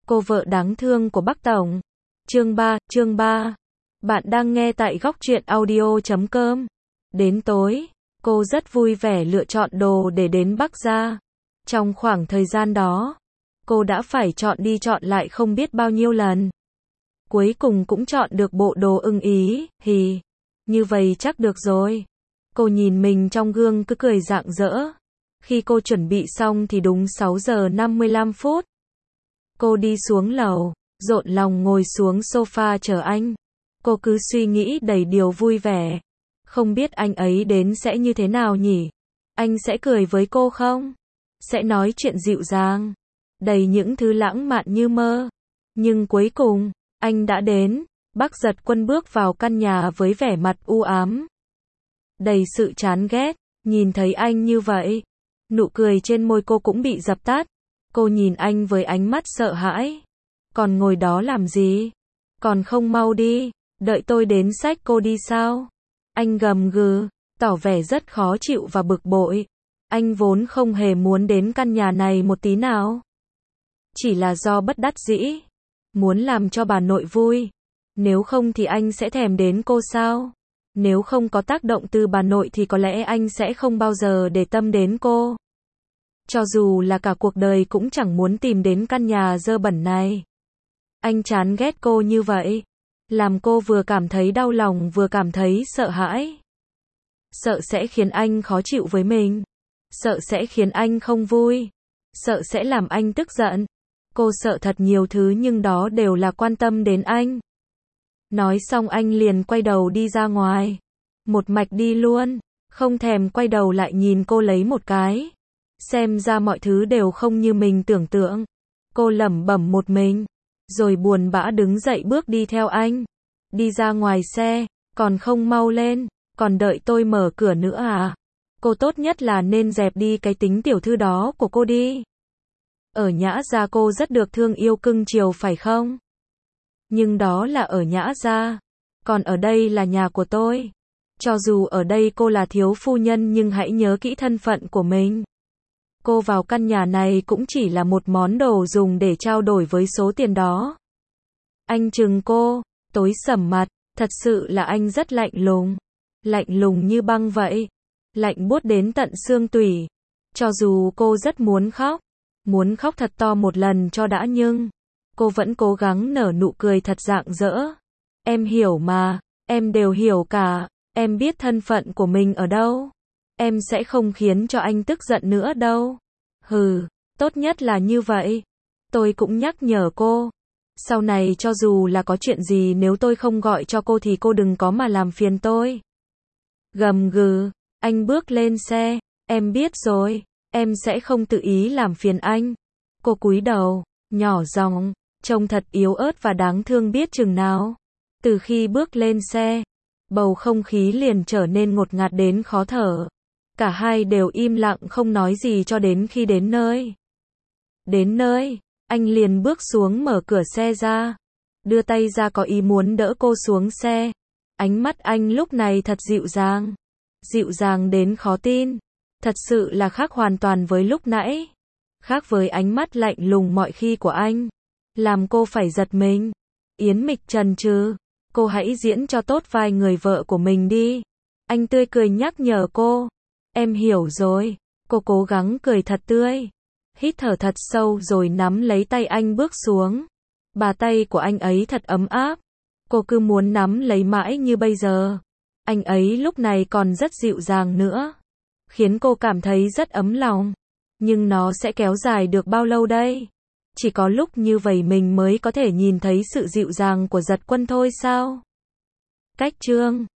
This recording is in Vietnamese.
Cô vợ đáng thương của Bắc Tổng. Chương 3. Bạn đang nghe tại góc truyện audio.com. Đến tối, cô rất vui vẻ lựa chọn đồ để đến Bắc gia. Trong khoảng thời gian đó, cô đã phải chọn đi chọn lại không biết bao nhiêu lần. Cuối cùng cũng chọn được bộ đồ ưng ý, như vậy chắc được rồi. Cô nhìn mình trong gương cứ cười rạng rỡ. Khi cô chuẩn bị xong thì đúng 6 giờ 55 phút. Cô đi xuống lầu, rộn lòng ngồi xuống sofa chờ anh. Cô cứ suy nghĩ đầy điều vui vẻ. Không biết anh ấy đến sẽ như thế nào nhỉ? Anh sẽ cười với cô không? Sẽ nói chuyện dịu dàng, đầy những thứ lãng mạn như mơ. Nhưng cuối cùng, anh đã đến. Bác Giật Quân bước vào căn nhà với vẻ mặt u ám, đầy sự chán ghét. Nhìn thấy anh như vậy, nụ cười trên môi cô cũng bị dập tắt. Cô nhìn anh với ánh mắt sợ hãi. Còn ngồi đó làm gì? Còn không mau đi, đợi tôi đến xách cô đi sao? Anh gầm gừ, tỏ vẻ rất khó chịu và bực bội. Anh vốn không hề muốn đến căn nhà này một tí nào. Chỉ là do bất đắc dĩ, muốn làm cho bà nội vui. Nếu không thì anh sẽ thèm đến cô sao? Nếu không có tác động từ bà nội thì có lẽ anh sẽ không bao giờ để tâm đến cô. Cho dù là cả cuộc đời cũng chẳng muốn tìm đến căn nhà dơ bẩn này. Anh chán ghét cô như vậy, làm cô vừa cảm thấy đau lòng vừa cảm thấy sợ hãi. Sợ sẽ khiến anh khó chịu với mình. Sợ sẽ khiến anh không vui. Sợ sẽ làm anh tức giận. Cô sợ thật nhiều thứ nhưng đó đều là quan tâm đến anh. Nói xong anh liền quay đầu đi ra ngoài. Một mạch đi luôn, không thèm quay đầu lại nhìn cô lấy một cái. Xem ra mọi thứ đều không như mình tưởng tượng. Cô lẩm bẩm một mình, rồi buồn bã đứng dậy bước đi theo anh. Đi ra ngoài xe, còn không mau lên, còn đợi tôi mở cửa nữa à? Cô tốt nhất là nên dẹp đi cái tính tiểu thư đó của cô đi. Ở Nhã gia cô rất được thương yêu cưng chiều phải không? Nhưng đó là ở Nhã gia, còn ở đây là nhà của tôi. Cho dù ở đây cô là thiếu phu nhân nhưng hãy nhớ kỹ thân phận của mình. Cô vào căn nhà này cũng chỉ là một món đồ dùng để trao đổi với số tiền đó. Anh trừng cô, tối sầm mặt, thật sự là anh rất lạnh lùng như băng vậy. Lạnh buốt đến tận xương tủy. Cho dù cô rất muốn khóc thật to một lần cho đã nhưng cô vẫn cố gắng nở nụ cười thật rạng rỡ. Em hiểu mà, em đều hiểu cả, em biết thân phận của mình ở đâu. Em sẽ không khiến cho anh tức giận nữa đâu. Tốt nhất là như vậy. Tôi cũng nhắc nhở cô. Sau này cho dù là có chuyện gì nếu tôi không gọi cho cô thì cô đừng có mà làm phiền tôi. Gầm gừ, anh bước lên xe. Em biết rồi, em sẽ không tự ý làm phiền anh. Cô cúi đầu, nhỏ giọng, trông thật yếu ớt và đáng thương biết chừng nào. Từ khi bước lên xe, bầu không khí liền trở nên ngột ngạt đến khó thở. Cả hai đều im lặng không nói gì cho đến khi đến nơi. Đến nơi, anh liền bước xuống mở cửa xe ra. Đưa tay ra có ý muốn đỡ cô xuống xe. Ánh mắt anh lúc này thật dịu dàng. Dịu dàng đến khó tin. Thật sự là khác hoàn toàn với lúc nãy. Khác với ánh mắt lạnh lùng mọi khi của anh. Làm cô phải giật mình. Yến Mịch chần chừ. Cô hãy diễn cho tốt vai người vợ của mình đi. Anh tươi cười nhắc nhở cô. Em hiểu rồi. Cô cố gắng cười thật tươi. Hít thở thật sâu rồi nắm lấy tay anh bước xuống. Bàn tay của anh ấy thật ấm áp. Cô cứ muốn nắm lấy mãi như bây giờ. Anh ấy lúc này còn rất dịu dàng nữa. Khiến cô cảm thấy rất ấm lòng. Nhưng nó sẽ kéo dài được bao lâu đây? Chỉ có lúc như vậy mình mới có thể nhìn thấy sự dịu dàng của Giật Quân thôi sao? Cách chương